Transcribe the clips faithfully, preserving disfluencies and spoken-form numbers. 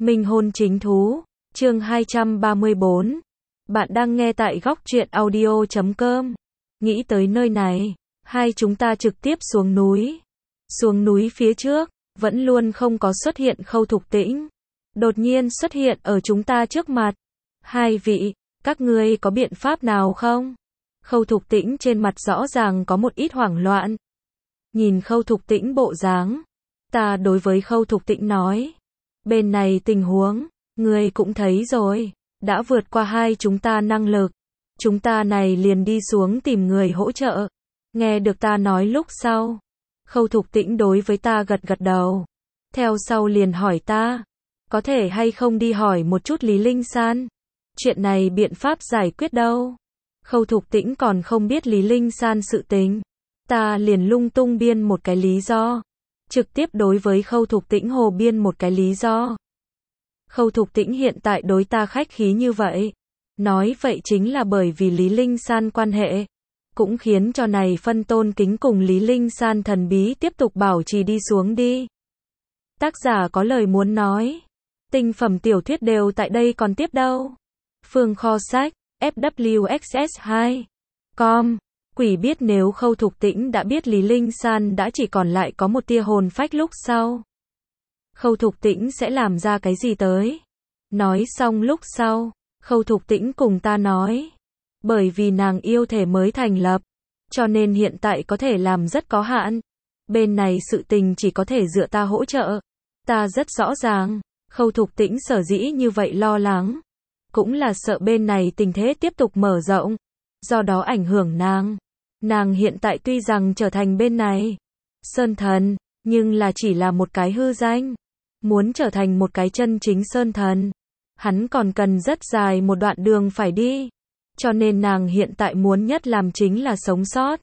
Minh hôn chính thú, chương hai trăm ba mươi bốn. Bạn đang nghe tại góc truyện audio chấm com. Nghĩ tới nơi này, hai chúng ta trực tiếp xuống núi. Xuống núi phía trước, vẫn luôn không có xuất hiện Khâu Thục Tĩnh. Đột nhiên xuất hiện ở chúng ta trước mặt. Hai vị, các ngươi có biện pháp nào không? Khâu Thục Tĩnh trên mặt rõ ràng có một ít hoảng loạn. Nhìn Khâu Thục Tĩnh bộ dáng, ta đối với Khâu Thục Tĩnh nói. Bên này tình huống, ngươi cũng thấy rồi, đã vượt qua hai chúng ta năng lực. Chúng ta này liền đi xuống tìm người hỗ trợ. Nghe được ta nói lúc sau. Khâu Thục Tĩnh đối với ta gật gật đầu. Theo sau liền hỏi ta, có thể hay không đi hỏi một chút Lý Linh San. Chuyện này biện pháp giải quyết đâu. Khâu Thục Tĩnh còn không biết Lý Linh San sự tình. Ta liền lung tung biên một cái lý do. Trực tiếp đối với Khâu Thục Tĩnh hồ biên một cái lý do. Khâu Thục Tĩnh hiện tại đối ta khách khí như vậy. Nói vậy chính là bởi vì Lý Linh San quan hệ. Cũng khiến cho này phân tôn kính cùng Lý Linh San thần bí tiếp tục bảo trì đi xuống đi. Tác giả có lời muốn nói. Tinh phẩm tiểu thuyết đều tại đây còn tiếp đâu. Phương kho sách, F W X S hai. Com. Quỷ biết nếu Khâu Thục Tĩnh đã biết Lý Linh San đã chỉ còn lại có một tia hồn phách lúc sau. Khâu Thục Tĩnh sẽ làm ra cái gì tới? Nói xong lúc sau, Khâu Thục Tĩnh cùng ta nói. Bởi vì nàng yêu thể mới thành lập, cho nên hiện tại có thể làm rất có hạn. Bên này sự tình chỉ có thể dựa ta hỗ trợ. Ta rất rõ ràng, Khâu Thục Tĩnh sở dĩ như vậy lo lắng. Cũng là sợ bên này tình thế tiếp tục mở rộng, do đó ảnh hưởng nàng. Nàng hiện tại tuy rằng trở thành bên này Sơn Thần, nhưng là chỉ là một cái hư danh. Muốn trở thành một cái chân chính Sơn Thần, hắn còn cần rất dài một đoạn đường phải đi. Cho nên nàng hiện tại muốn nhất làm chính là sống sót.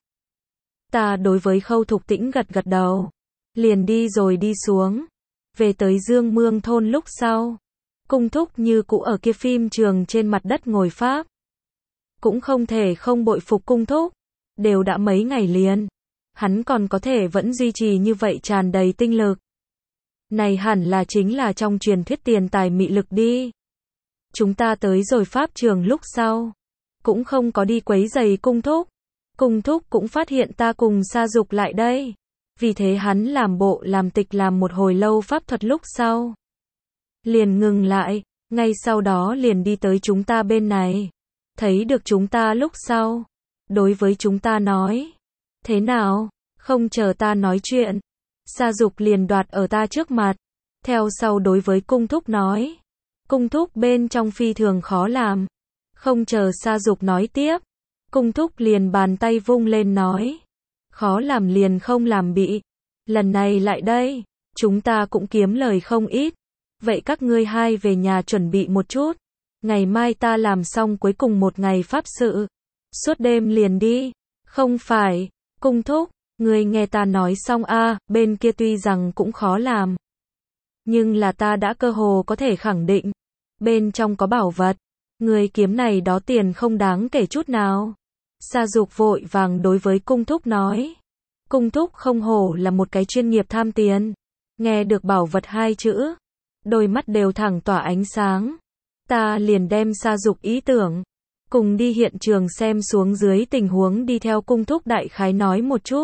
Ta đối với Khâu Thục Tĩnh gật gật đầu. Liền đi rồi đi xuống. Về tới Dương Mương thôn lúc sau. Cung Thúc như cũ ở kia phim trường trên mặt đất ngồi pháp. Cũng không thể không bội phục Cung Thúc. Đều đã mấy ngày liền. Hắn còn có thể vẫn duy trì như vậy tràn đầy tinh lực. Này hẳn là chính là trong truyền thuyết tiền tài mị lực đi. Chúng ta tới rồi pháp trường lúc sau. Cũng không có đi quấy giày Cung Thúc. Cung Thúc cũng phát hiện ta cùng Sa Dục lại đây. Vì thế hắn làm bộ làm tịch làm một hồi lâu pháp thuật lúc sau. Liền ngừng lại, ngay sau đó liền đi tới chúng ta bên này. Thấy được chúng ta lúc sau. Đối với chúng ta nói. Thế nào? Không chờ ta nói chuyện. Sa Dục liền đoạt ở ta trước mặt. Theo sau đối với Cung Thúc nói. Cung Thúc bên trong phi thường khó làm. Không chờ Sa Dục nói tiếp. Cung Thúc liền bàn tay vung lên nói. Khó làm liền không làm bị. Lần này lại đây. Chúng ta cũng kiếm lời không ít. Vậy các ngươi hai về nhà chuẩn bị một chút. Ngày mai ta làm xong cuối cùng một ngày pháp sự. Suốt đêm liền đi. Không phải. Cung Thúc. Ngươi nghe ta nói xong a, à, bên kia tuy rằng cũng khó làm. Nhưng là ta đã cơ hồ có thể khẳng định. Bên trong có bảo vật. Người kiếm này đó tiền không đáng kể chút nào. Sa Dục vội vàng đối với Cung Thúc nói. Cung Thúc không hổ là một cái chuyên nghiệp tham tiền. Nghe được bảo vật hai chữ. Đôi mắt đều thẳng tỏa ánh sáng. Ta liền đem Sa Dục ý tưởng. Cùng đi hiện trường xem xuống dưới tình huống đi theo Cung Thúc đại khái nói một chút.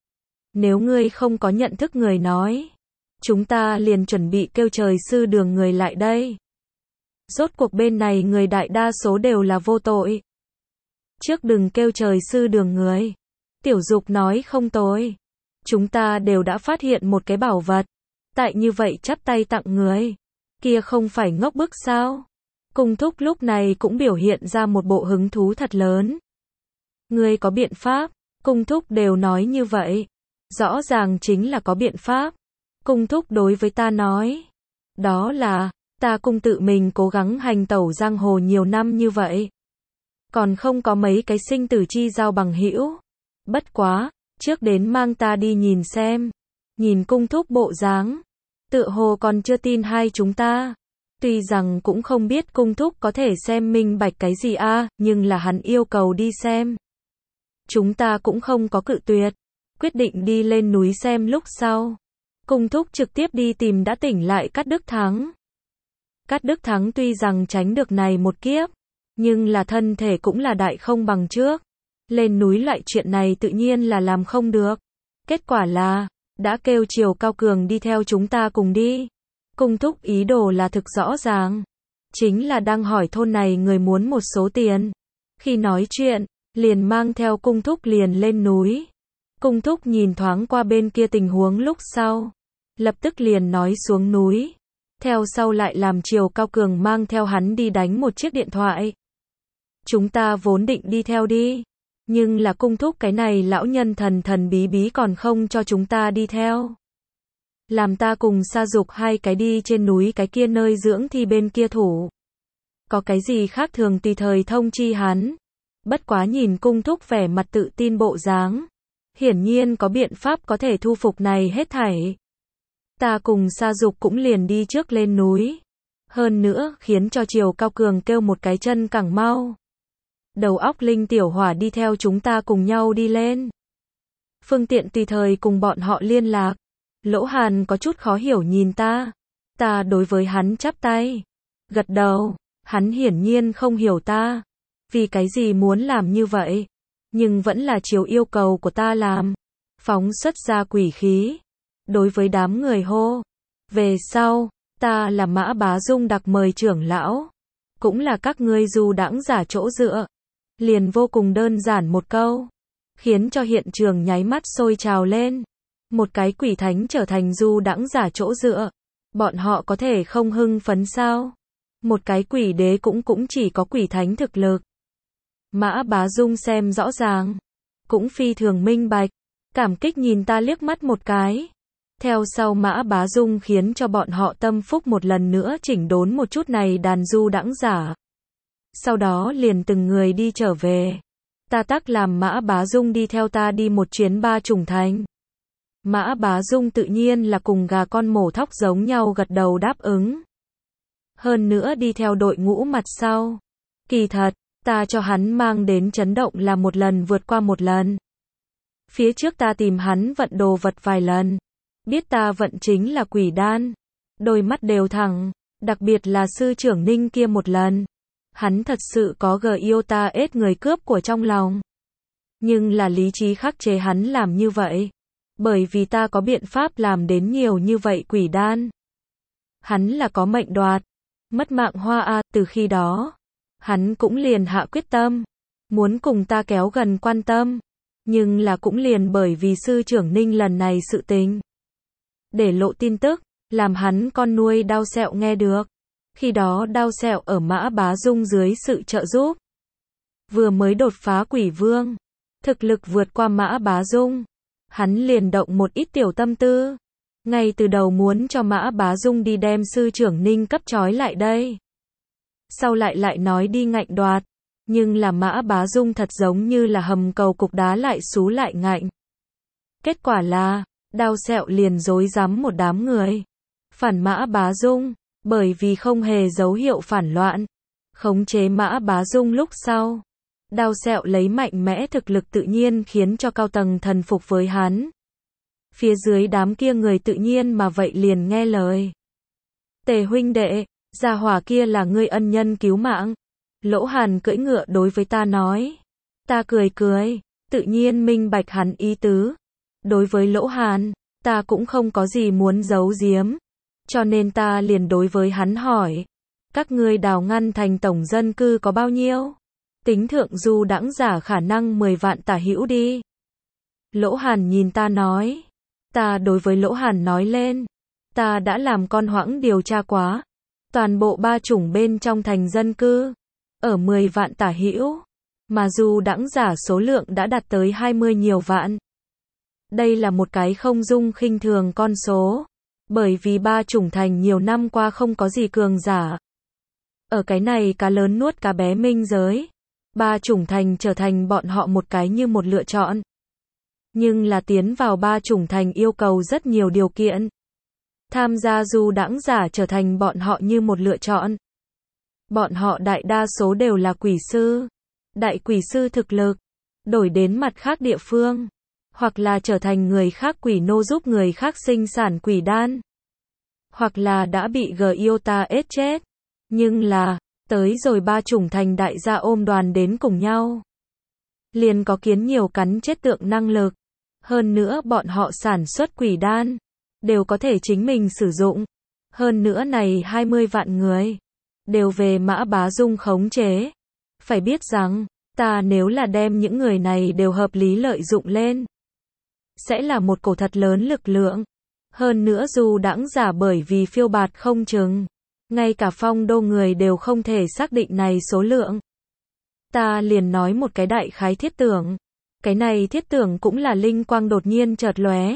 Nếu ngươi không có nhận thức người nói. Chúng ta liền chuẩn bị kêu trời sư đường người lại đây. Rốt cuộc bên này người đại đa số đều là vô tội. Trước đừng kêu trời sư đường người. Tiểu Dục nói không tồi. Chúng ta đều đã phát hiện một cái bảo vật. Tại như vậy chắp tay tặng người. Kia không phải ngốc bức sao? Cung Thúc lúc này cũng biểu hiện ra một bộ hứng thú thật lớn. Ngươi có biện pháp? Cung Thúc đều nói như vậy. Rõ ràng chính là có biện pháp. Cung Thúc đối với ta nói. Đó là, ta cung tự mình cố gắng hành tẩu giang hồ nhiều năm như vậy. Còn không có mấy cái sinh tử chi giao bằng hữu. Bất quá, trước đến mang ta đi nhìn xem. Nhìn Cung Thúc bộ dáng. Tựa hồ còn chưa tin hai chúng ta. Tuy rằng cũng không biết Cung Thúc có thể xem minh bạch cái gì a, à, nhưng là hắn yêu cầu đi xem. Chúng ta cũng không có cự tuyệt. Quyết định đi lên núi xem lúc sau. Cung Thúc trực tiếp đi tìm đã tỉnh lại Cát Đức Thắng. Cát Đức Thắng tuy rằng tránh được này một kiếp, nhưng là thân thể cũng là đại không bằng trước. Lên núi loại chuyện này tự nhiên là làm không được. Kết quả là, đã kêu Triều Cao Cường đi theo chúng ta cùng đi. Cung thúc ý đồ là thực rõ ràng. Chính là đang hỏi thôn này người muốn một số tiền. Khi nói chuyện, liền mang theo cung thúc liền lên núi. Cung thúc nhìn thoáng qua bên kia tình huống lúc sau. Lập tức liền nói xuống núi. Theo sau lại làm Triều Cao Cường mang theo hắn đi đánh một chiếc điện thoại. Chúng ta vốn định đi theo đi. Nhưng là cung thúc cái này lão nhân thần thần bí bí còn không cho chúng ta đi theo. Làm ta cùng Sa Dục hai cái đi trên núi cái kia nơi dưỡng thi bên kia thủ. Có cái gì khác thường tùy thời thông chi hắn. Bất quá nhìn cung thúc vẻ mặt tự tin bộ dáng. Hiển nhiên có biện pháp có thể thu phục này hết thảy. Ta cùng Sa Dục cũng liền đi trước lên núi. Hơn nữa khiến cho Triều Cao Cường kêu một cái chân cẳng mau. Đầu óc linh tiểu hỏa đi theo chúng ta cùng nhau đi lên. Phương tiện tùy thời cùng bọn họ liên lạc. Lỗ Hàn có chút khó hiểu nhìn ta. Ta đối với hắn chắp tay. Gật đầu. Hắn hiển nhiên không hiểu ta. Vì cái gì muốn làm như vậy. Nhưng vẫn là chiếu yêu cầu của ta làm. Phóng xuất ra quỷ khí. Đối với đám người hô. Về sau, ta là Mã Bá Dung đặc mời trưởng lão. Cũng là các ngươi du đãng giả chỗ dựa. Liền vô cùng đơn giản một câu. Khiến cho hiện trường nháy mắt sôi trào lên. Một cái quỷ thánh trở thành du đãng giả chỗ dựa. Bọn họ có thể không hưng phấn sao? Một cái quỷ đế cũng cũng chỉ có quỷ thánh thực lực. Mã Bá Dung xem rõ ràng. Cũng phi thường minh bạch. Cảm kích nhìn ta liếc mắt một cái. Theo sau Mã Bá Dung khiến cho bọn họ tâm phúc một lần nữa chỉnh đốn một chút này đàn du đãng giả. Sau đó liền từng người đi trở về. Ta tắc làm Mã Bá Dung đi theo ta đi một chuyến ba chủng thành. Mã Bá Dung tự nhiên là cùng gà con mổ thóc giống nhau gật đầu đáp ứng. Hơn nữa đi theo đội ngũ mặt sau. Kỳ thật, ta cho hắn mang đến chấn động là một lần vượt qua một lần. Phía trước ta tìm hắn vận đồ vật vài lần. Biết ta vận chính là quỷ đan. Đôi mắt đều thẳng. Đặc biệt là sư trưởng Ninh kia một lần. Hắn thật sự có gờ yêu ta ết người cướp của trong lòng. Nhưng là lý trí khắc chế hắn làm như vậy. Bởi vì ta có biện pháp làm đến nhiều như vậy quỷ đan. Hắn là có mệnh đoạt. Mất mạng hoa a, từ khi đó. Hắn cũng liền hạ quyết tâm. Muốn cùng ta kéo gần quan tâm. Nhưng là cũng liền bởi vì sư trưởng Ninh lần này sự tình. Để lộ tin tức. Làm hắn con nuôi Đao Sẹo nghe được. Khi đó Đao Sẹo ở Mã Bá Dung dưới sự trợ giúp. Vừa mới đột phá quỷ vương. Thực lực vượt qua Mã Bá Dung. Hắn liền động một ít tiểu tâm tư. Ngay từ đầu muốn cho Mã Bá Dung đi đem sư trưởng Ninh cấp trói lại đây. Sau lại lại nói đi ngạnh đoạt. Nhưng là Mã Bá Dung thật giống như là hầm cầu cục đá lại xú lại ngạnh. Kết quả là, Đao Sẹo liền rối rắm một đám người. Phản Mã Bá Dung, bởi vì không hề dấu hiệu phản loạn. Khống chế Mã Bá Dung lúc sau. Đao Sẹo lấy mạnh mẽ thực lực tự nhiên khiến cho cao tầng thần phục với hắn. Phía dưới đám kia người tự nhiên mà vậy liền nghe lời. Tề huynh đệ, gia hỏa kia là ngươi ân nhân cứu mạng. Lỗ Hàn cưỡi ngựa đối với ta nói. Ta cười cười, tự nhiên minh bạch hắn ý tứ. Đối với Lỗ Hàn, ta cũng không có gì muốn giấu giếm. Cho nên ta liền đối với hắn hỏi. Các ngươi Đào Ngăn thành tổng dân cư có bao nhiêu? Tính thượng du đãng giả khả năng mười vạn tả hữu đi. Lỗ Hàn nhìn ta nói. Ta đối với Lỗ Hàn nói lên. Ta đã làm con hoãng điều tra quá. Toàn bộ ba chủng bên trong thành dân cư. Ở mười vạn tả hữu. Mà du đãng giả số lượng đã đạt tới hai mươi nhiều vạn. Đây là một cái không dung khinh thường con số. Bởi vì ba chủng thành nhiều năm qua không có gì cường giả. Ở cái này cá lớn nuốt cá bé minh giới. Ba chủng thành trở thành bọn họ một cái như một lựa chọn. Nhưng là tiến vào ba chủng thành yêu cầu rất nhiều điều kiện. Tham gia du đãng giả trở thành bọn họ như một lựa chọn. Bọn họ đại đa số đều là quỷ sư. Đại quỷ sư thực lực. Đổi đến mặt khác địa phương. Hoặc là trở thành người khác quỷ nô giúp người khác sinh sản quỷ đan. Hoặc là đã bị G-Iota ết chết. Nhưng là, tới rồi ba chủng thành đại gia ôm đoàn đến cùng nhau. Liền có kiến nhiều cắn chết tượng năng lực. Hơn nữa bọn họ sản xuất quỷ đan, đều có thể chính mình sử dụng. Hơn nữa này hai mươi vạn người, đều về Mã Bá Dung khống chế. Phải biết rằng, ta nếu là đem những người này đều hợp lý lợi dụng lên, sẽ là một cổ thật lớn lực lượng. Hơn nữa dù đãng giả bởi vì phiêu bạt không chừng, ngay cả phong đô người đều không thể xác định này số lượng. Ta liền nói một cái đại khái thiết tưởng. Cái này thiết tưởng cũng là linh quang đột nhiên chợt lóe.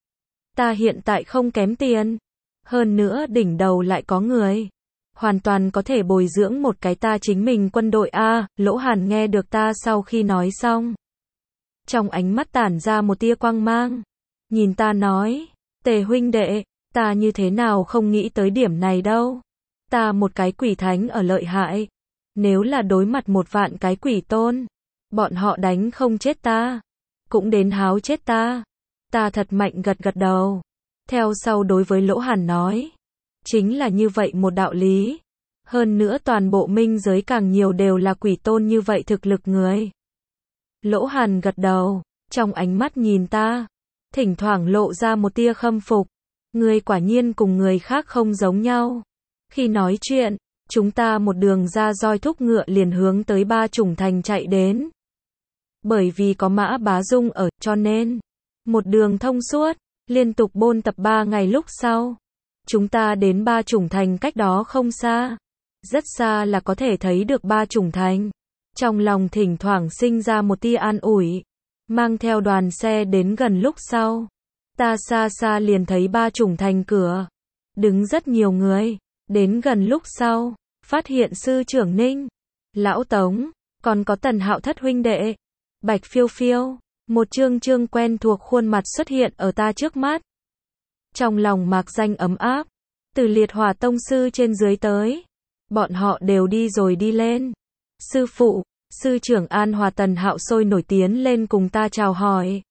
Ta hiện tại không kém tiền. Hơn nữa đỉnh đầu lại có người. Hoàn toàn có thể bồi dưỡng một cái ta chính mình quân đội A. Lỗ Hàn nghe được ta sau khi nói xong. Trong ánh mắt tản ra một tia quang mang. Nhìn ta nói, Tề huynh đệ, ta như thế nào không nghĩ tới điểm này đâu. Ta một cái quỷ thánh ở lợi hại. Nếu là đối mặt một vạn cái quỷ tôn, bọn họ đánh không chết ta, cũng đến háo chết ta. Ta thật mạnh gật gật đầu. Theo sau đối với Lỗ Hàn nói, chính là như vậy một đạo lý. Hơn nữa toàn bộ minh giới càng nhiều đều là quỷ tôn như vậy thực lực người. Lỗ Hàn gật đầu, trong ánh mắt nhìn ta, thỉnh thoảng lộ ra một tia khâm phục. Người quả nhiên cùng người khác không giống nhau. Khi nói chuyện, chúng ta một đường ra roi thúc ngựa liền hướng tới ba chủng thành chạy đến. Bởi vì có Mã Bá Dung ở, cho nên, một đường thông suốt, liên tục bôn tập ba ngày lúc sau. Chúng ta đến ba chủng thành cách đó không xa. Rất xa là có thể thấy được ba chủng thành. Trong lòng thỉnh thoảng sinh ra một tia an ủi. Mang theo đoàn xe đến gần lúc sau. Ta xa xa liền thấy ba chủng thành cửa. Đứng rất nhiều người. Đến gần lúc sau, phát hiện sư trưởng Ninh, Lão Tống, còn có Tần Hạo thất huynh đệ, Bạch Phiêu Phiêu, một trương trương quen thuộc khuôn mặt xuất hiện ở ta trước mắt. Trong lòng mạc danh ấm áp, từ Liệt Hỏa Tông sư trên dưới tới, bọn họ đều đi rồi đi lên. Sư phụ, sư trưởng An Hòa Tần Hạo sôi nổi tiến lên cùng ta chào hỏi.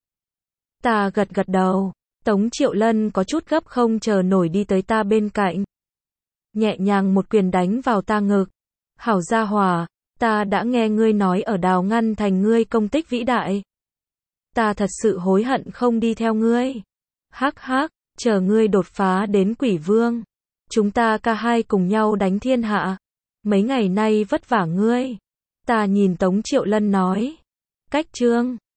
Ta gật gật đầu, Tống Triệu Lân có chút gấp không chờ nổi đi tới ta bên cạnh. Nhẹ nhàng một quyền đánh vào ta ngực. Hảo gia hòa, ta đã nghe ngươi nói ở Đào Ngăn Thành ngươi công tích vĩ đại. Ta thật sự hối hận không đi theo ngươi. Hắc hắc, chờ ngươi đột phá đến quỷ vương. Chúng ta ca hai cùng nhau đánh thiên hạ. Mấy ngày nay vất vả ngươi. Ta nhìn Tống Triệu Lân nói. Cách chương